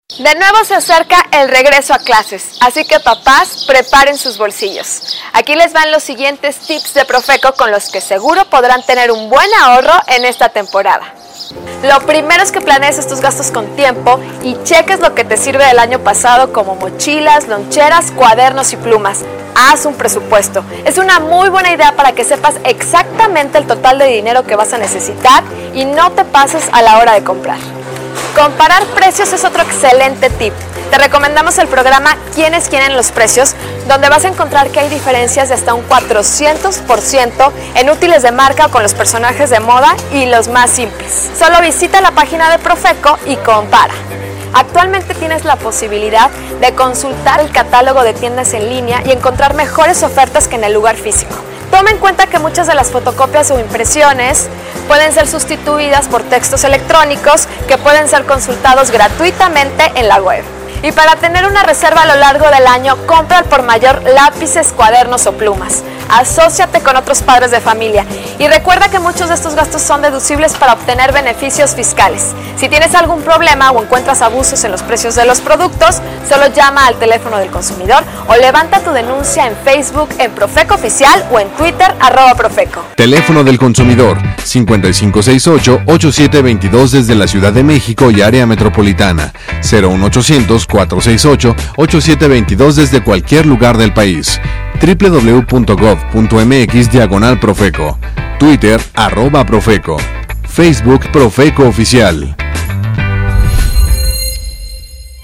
De nuevo se acerca el regreso a clases, así que papás, preparen sus bolsillos. Aquí les van los siguientes tips de Profeco con los que seguro podrán tener un buen ahorro en esta temporada. Lo primero es que planees estos gastos con tiempo y cheques lo que te sirve del año pasado como mochilas, loncheras, cuadernos y plumas. Haz un presupuesto. Es una muy buena idea para que sepas exactamente el total de dinero que vas a necesitar y no te pases a la hora de comprar. Comparar precios es otro excelente tip. Te recomendamos el programa ¿Quiénes quieren los precios?, donde vas a encontrar que hay diferencias de hasta un 400% en útiles de marca o con los personajes de moda y los más simples. Solo visita la página de Profeco y compara. Actualmente tienes la posibilidad de consultar el catálogo de tiendas en línea y encontrar mejores ofertas que en el lugar físico. Toma en cuenta que muchas de las fotocopias o impresiones pueden ser sustituidas por textos electrónicos que pueden ser consultados gratuitamente en la web. Y para tener una reserva a lo largo del año, compra al por mayor lápices, cuadernos o plumas. Asóciate con otros padres de familia y recuerda que muchos de estos gastos son deducibles para obtener beneficios fiscales. Si tienes algún problema o encuentras abusos en los precios de los productos, solo llama al teléfono del consumidor o levanta tu denuncia en Facebook en Profeco Oficial o en Twitter @Profeco. Teléfono del consumidor 5568-8722 desde la Ciudad de México y área metropolitana, 01800-468-8722 desde cualquier lugar del país, www.gov.mx/Profeco, Twitter @Profeco, Facebook Profeco Oficial.